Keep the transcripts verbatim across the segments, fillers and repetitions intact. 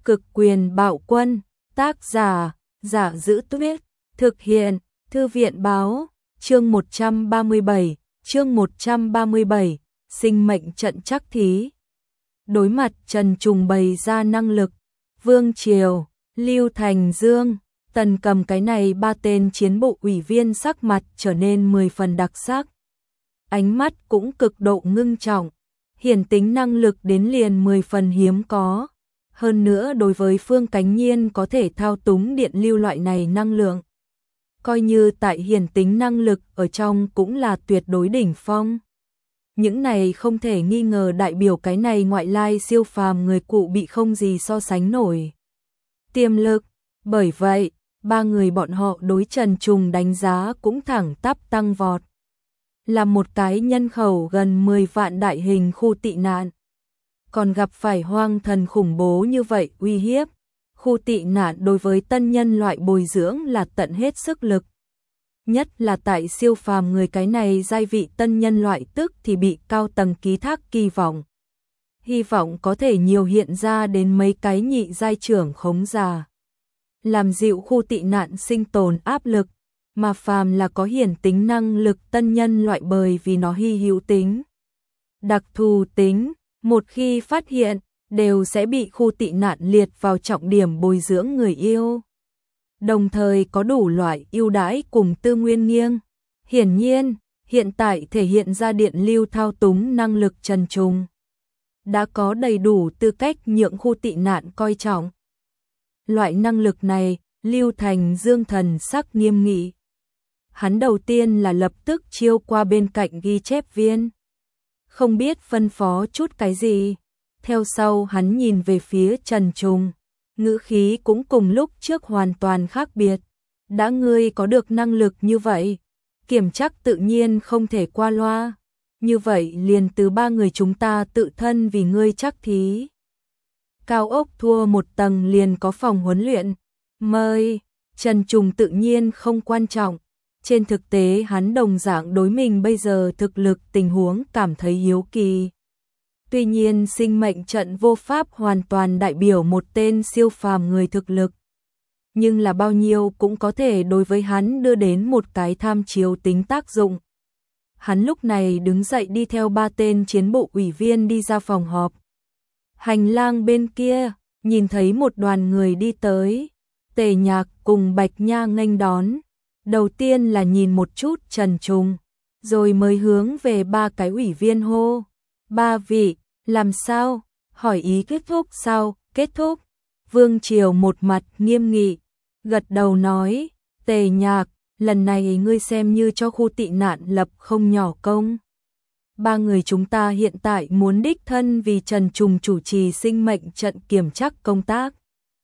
Cực quyền bạo quân, tác giả, Giả Giữ Tuyết, thực hiện, Thư viện báo, chương một trăm ba mươi bảy, chương một trăm ba mươi bảy, sinh mệnh trận chắc thí. Đối mặt Trần Trùng bày ra năng lực, Vương Triều, Lưu Thành Dương, Tần Cầm cái này ba tên chiến bộ ủy viên sắc mặt trở nên mười phần đặc sắc. Ánh mắt cũng cực độ ngưng trọng, hiển tính năng lực đến liền mười phần hiếm có. Hơn nữa đối với Phương Cánh Nhiên có thể thao túng điện lưu loại này năng lượng, coi như tại hiển tính năng lực ở trong cũng là tuyệt đối đỉnh phong. Những này không thể nghi ngờ đại biểu cái này ngoại lai siêu phàm người cụ bị không gì so sánh nổi tiềm lực. Bởi vậy, ba người bọn họ đối Trần Trùng đánh giá cũng thẳng tắp tăng vọt. Là một cái nhân khẩu gần mười vạn đại hình khu tị nạn, còn gặp phải hoang thần khủng bố như vậy uy hiếp, khu tị nạn đối với tân nhân loại bồi dưỡng là tận hết sức lực. Nhất là tại siêu phàm người cái này giai vị tân nhân loại tức thì bị cao tầng ký thác kỳ vọng. Hy vọng có thể nhiều hiện ra đến mấy cái nhị giai trưởng khống già, làm dịu khu tị nạn sinh tồn áp lực, mà phàm là có hiển tính năng lực tân nhân loại bởi vì nó hy hữu tính, đặc thù tính, một khi phát hiện, đều sẽ bị khu tị nạn liệt vào trọng điểm bồi dưỡng người yêu. Đồng thời có đủ loại ưu đãi cùng tư nguyên nghiêng. Hiển nhiên, hiện tại thể hiện ra điện lưu thao túng năng lực Trần Trùng đã có đầy đủ tư cách nhượng khu tị nạn coi trọng. Loại năng lực này, Lưu Thành Dương thần sắc nghiêm nghị. Hắn đầu tiên là lập tức chiêu qua bên cạnh ghi chép viên, không biết phân phó chút cái gì. Theo sau hắn nhìn về phía Trần Trùng, ngữ khí cũng cùng lúc trước hoàn toàn khác biệt. Đã ngươi có được năng lực như vậy, kiểm chắc tự nhiên không thể qua loa. Như vậy liền từ ba người chúng ta tự thân vì ngươi chắc thí. Cao ốc thua một tầng liền có phòng huấn luyện. Mời. Trần Trùng tự nhiên không quan trọng. Trên thực tế hắn đồng dạng đối mình bây giờ thực lực tình huống cảm thấy hiếu kỳ. Tuy nhiên sinh mệnh trận vô pháp hoàn toàn đại biểu một tên siêu phàm người thực lực. Nhưng là bao nhiêu cũng có thể đối với hắn đưa đến một cái tham chiếu tính tác dụng. Hắn lúc này đứng dậy đi theo ba tên chiến bộ ủy viên đi ra phòng họp. Hành lang bên kia, nhìn thấy một đoàn người đi tới. Tề Nhạc cùng Bạch Nha nghênh đón. Đầu tiên là nhìn một chút Trần Trùng, rồi mới hướng về ba cái ủy viên hô. Ba vị, làm sao? Hỏi ý kết thúc sao? Kết thúc. Vương Triều một mặt nghiêm nghị, gật đầu nói, Tề Nhạc, lần này ngươi xem như cho khu tị nạn lập không nhỏ công. Ba người chúng ta hiện tại muốn đích thân vì Trần Trùng chủ trì sinh mệnh trận kiểm chắc công tác.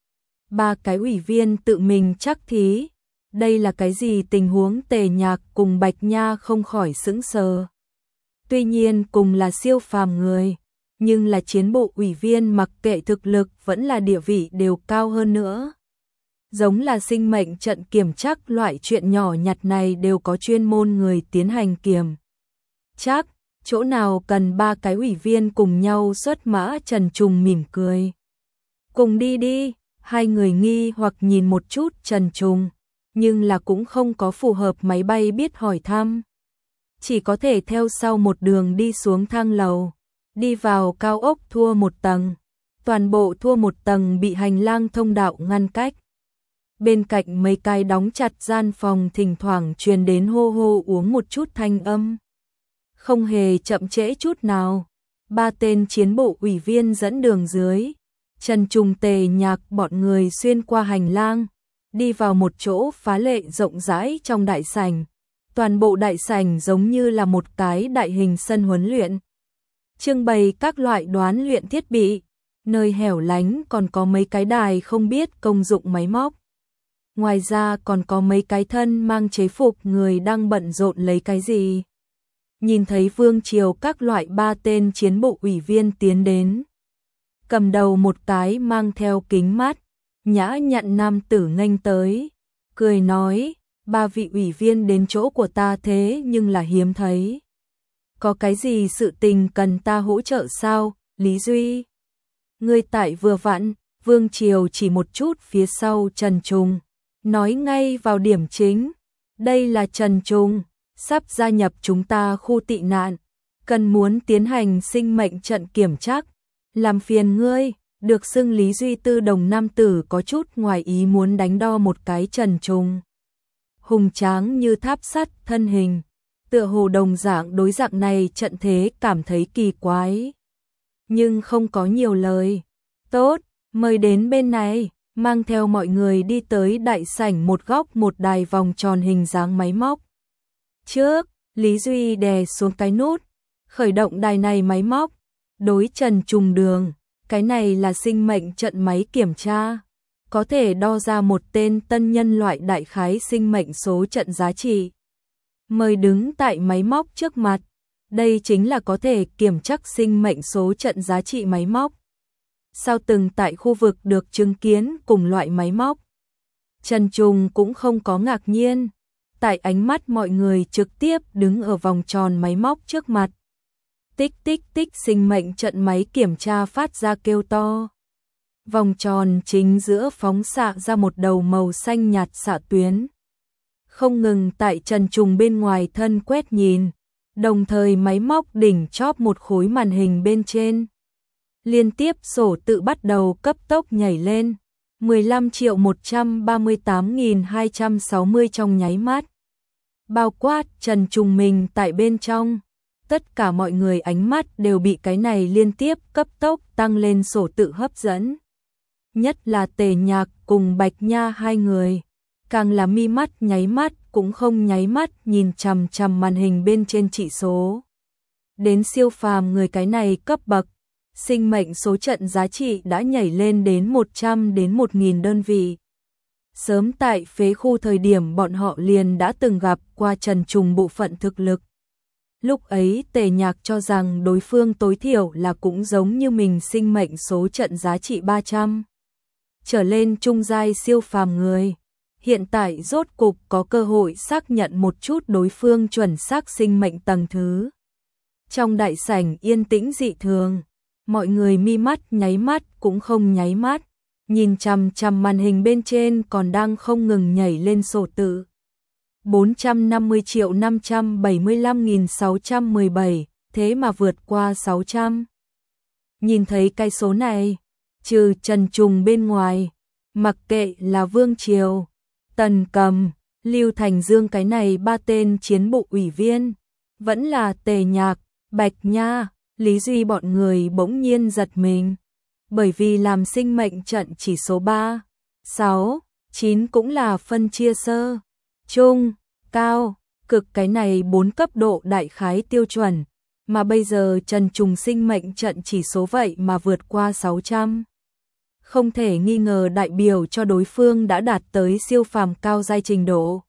Ba cái ủy viên tự mình chắc thí. Đây là cái gì tình huống? Tề Nhạc cùng Bạch Nha không khỏi sững sờ. Tuy nhiên cùng là siêu phàm người, nhưng là chiến bộ ủy viên mặc kệ thực lực vẫn là địa vị đều cao hơn nữa. Giống là sinh mệnh trận kiểm chắc loại chuyện nhỏ nhặt này đều có chuyên môn người tiến hành kiểm chắc, chỗ nào cần ba cái ủy viên cùng nhau xuất mã. Trần Trùng mỉm cười. Cùng đi đi, hai người nghi hoặc nhìn một chút Trần Trùng, nhưng là cũng không có phù hợp máy bay biết hỏi thăm. Chỉ có thể theo sau một đường đi xuống thang lầu, đi vào cao ốc thua một tầng. Toàn bộ thua một tầng bị hành lang thông đạo ngăn cách. Bên cạnh mấy cái đóng chặt gian phòng thỉnh thoảng truyền đến hô hô uống một chút thanh âm. Không hề chậm trễ chút nào, ba tên chiến bộ ủy viên dẫn đường dưới. Trần Trùng Tề Nhạc bọn người xuyên qua hành lang, đi vào một chỗ phá lệ rộng rãi trong đại sảnh. Toàn bộ đại sảnh giống như là một cái đại hình sân huấn luyện, trưng bày các loại đoán luyện thiết bị. Nơi hẻo lánh còn có mấy cái đài không biết công dụng máy móc. Ngoài ra còn có mấy cái thân mang chế phục người đang bận rộn lấy cái gì. Nhìn thấy Vương Triều các loại ba tên chiến bộ ủy viên tiến đến. Cầm đầu một cái mang theo kính mát, nhã nhặn nam tử nghênh tới, cười nói, ba vị ủy viên đến chỗ của ta thế nhưng là hiếm thấy. Có cái gì sự tình cần ta hỗ trợ sao? Lý Duy, ngươi tại vừa vặn, Vương Triều chỉ một chút phía sau Trần Trùng, nói ngay vào điểm chính. Đây là Trần Trùng, sắp gia nhập chúng ta khu tị nạn, cần muốn tiến hành sinh mệnh trận kiểm trắc. Làm phiền ngươi, được xưng Lý Duy Tư đồng nam tử có chút ngoài ý muốn đánh đo một cái Trần Trùng. Hùng tráng như tháp sắt thân hình, tựa hồ đồng dạng đối dạng này trận thế cảm thấy kỳ quái. Nhưng không có nhiều lời. Tốt, mời đến bên này, mang theo mọi người đi tới đại sảnh một góc một đài vòng tròn hình dáng máy móc. Trước, Lý Duy đè xuống cái nút, khởi động đài này máy móc, đối Trần Trùng đường, cái này là sinh mệnh trận máy kiểm tra, có thể đo ra một tên tân nhân loại đại khái sinh mệnh số trận giá trị. Mời đứng tại máy móc trước mặt, đây chính là có thể kiểm trắc sinh mệnh số trận giá trị máy móc. Sao từng tại khu vực được chứng kiến cùng loại máy móc. Trần Trùng cũng không có ngạc nhiên, tại ánh mắt mọi người trực tiếp đứng ở vòng tròn máy móc trước mặt. Tích tích tích sinh mệnh trận máy kiểm tra phát ra kêu to. Vòng tròn chính giữa phóng xạ ra một đầu màu xanh nhạt xạ tuyến. Không ngừng tại Trần Trùng bên ngoài thân quét nhìn, đồng thời máy móc đỉnh chóp một khối màn hình bên trên. Liên tiếp sổ tự bắt đầu cấp tốc nhảy lên, mười lăm triệu một trăm ba mươi tám nghìn hai trăm sáu mươi trong nháy mắt. Bao quát Trần Trùng mình tại bên trong, tất cả mọi người ánh mắt đều bị cái này liên tiếp cấp tốc tăng lên sổ tự hấp dẫn. Nhất là Tề Nhạc cùng Bạch Nha hai người, càng là mi mắt nháy mắt cũng không nháy mắt nhìn chằm chằm màn hình bên trên chỉ số. Đến siêu phàm người cái này cấp bậc, sinh mệnh số trận giá trị đã nhảy lên đến một trăm đến một nghìn đơn vị. Sớm tại phế khu thời điểm bọn họ liền đã từng gặp qua Trần Trùng bộ phận thực lực. Lúc ấy Tề Nhạc cho rằng đối phương tối thiểu là cũng giống như mình sinh mệnh số trận giá trị ba trăm. Trở lên trung giai siêu phàm người. Hiện tại rốt cục có cơ hội xác nhận một chút đối phương chuẩn xác sinh mệnh tầng thứ. Trong đại sảnh yên tĩnh dị thường, mọi người mi mắt nháy mắt cũng không nháy mắt, nhìn chằm chằm màn hình bên trên còn đang không ngừng nhảy lên sổ tự. bốn trăm năm mươi triệu năm trăm bảy mươi lăm nghìn sáu trăm mười bảy, thế mà vượt qua sáu trăm. Nhìn thấy cái số này, trừ Trần Trùng bên ngoài, mặc kệ là Vương Triều, Tần Cầm, Lưu Thành Dương cái này ba tên chiến bộ ủy viên, vẫn là Tề Nhạc, Bạch Nha, Lý Duy bọn người bỗng nhiên giật mình. Bởi vì làm sinh mệnh trận chỉ số ba, sáu, chín cũng là phân chia sơ, trung, cao, cực cái này bốn cấp độ đại khái tiêu chuẩn, mà bây giờ Trần Trùng sinh mệnh trận chỉ số vậy mà vượt qua sáu trăm. Không thể nghi ngờ đại biểu cho đối phương đã đạt tới siêu phàm cao giai trình độ.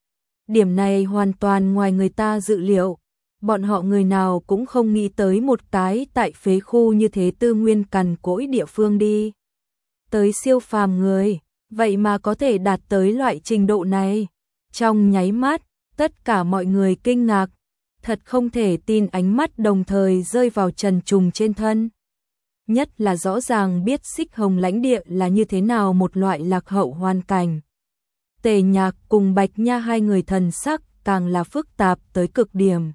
Điểm này hoàn toàn ngoài người ta dự liệu, bọn họ người nào cũng không nghĩ tới một cái tại phế khu như thế tư nguyên cằn cỗi địa phương đi. Tới siêu phàm người, vậy mà có thể đạt tới loại trình độ này. Trong nháy mắt, tất cả mọi người kinh ngạc, thật không thể tin ánh mắt đồng thời rơi vào Trần Trùng trên thân. Nhất là rõ ràng biết Xích Hồng lãnh địa là như thế nào một loại lạc hậu hoàn cảnh. Tề Nhạc cùng Bạch Nha hai người thần sắc càng là phức tạp tới cực điểm.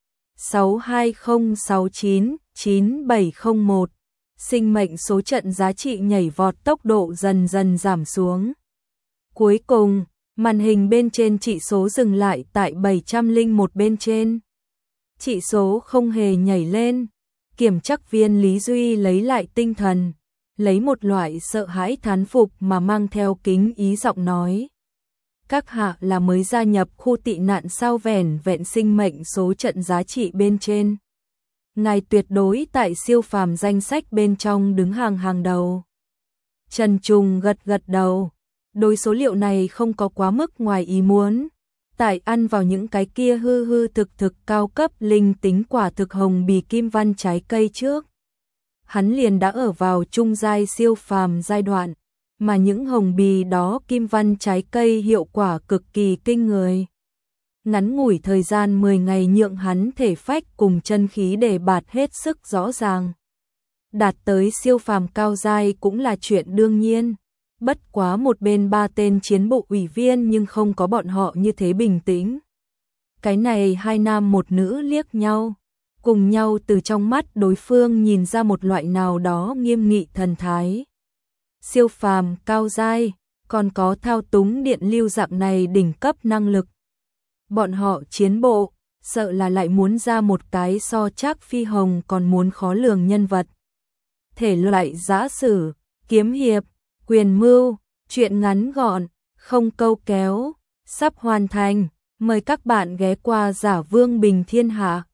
sáu hai không sáu chín chín bảy không một, sinh mệnh số trận giá trị nhảy vọt tốc độ dần dần giảm xuống. Cuối cùng, màn hình bên trên chỉ số dừng lại tại bảy trăm lẻ một bên trên. Chỉ số không hề nhảy lên. Kiểm trắc viên Lý Duy lấy lại tinh thần, lấy một loại sợ hãi thán phục mà mang theo kính ý giọng nói. Các hạ là mới gia nhập khu tị nạn sao vẻn vẹn sinh mệnh số trận giá trị bên trên. Ngài tuyệt đối tại siêu phàm danh sách bên trong đứng hàng hàng đầu. Trần Trùng gật gật đầu, đối số liệu này không có quá mức ngoài ý muốn. Tại ăn vào những cái kia hư hư thực thực cao cấp linh tính quả thực hồng bì kim văn trái cây trước. Hắn liền đã ở vào trung giai siêu phàm giai đoạn, mà những hồng bì đó kim văn trái cây hiệu quả cực kỳ kinh người. Ngắn ngủi thời gian mười ngày nhượng hắn thể phách cùng chân khí để bạt hết sức rõ ràng. đạt tới siêu phàm cao giai cũng là chuyện đương nhiên. Bất quá một bên ba tên chiến bộ ủy viên nhưng không có bọn họ như thế bình tĩnh. Cái này hai nam một nữ liếc nhau, cùng nhau từ trong mắt đối phương nhìn ra một loại nào đó nghiêm nghị thần thái. Siêu phàm cao giai, còn có thao túng điện lưu dạng này đỉnh cấp năng lực. Bọn họ chiến bộ, sợ là lại muốn ra một cái so Trác Phi Hồng còn muốn khó lường nhân vật. Thể loại giã sử, kiếm hiệp, quyền mưu, truyện ngắn gọn, không câu kéo, sắp hoàn thành. Mời các bạn ghé qua Giả Vương Bình Thiên Hạ.